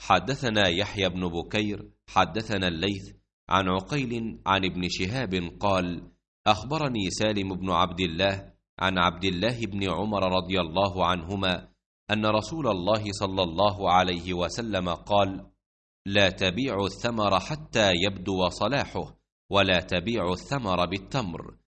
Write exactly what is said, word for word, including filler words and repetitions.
حدثنا يحيى بن بكير حدثنا الليث عن عقيل عن ابن شهاب قال: أخبرني سالم بن عبد الله عن عبد الله بن عمر رضي الله عنهما أن رسول الله صلى الله عليه وسلم قال: لا تبيعوا الثمر حتى يبدو صلاحه، ولا تبيعوا الثمر بالتمر،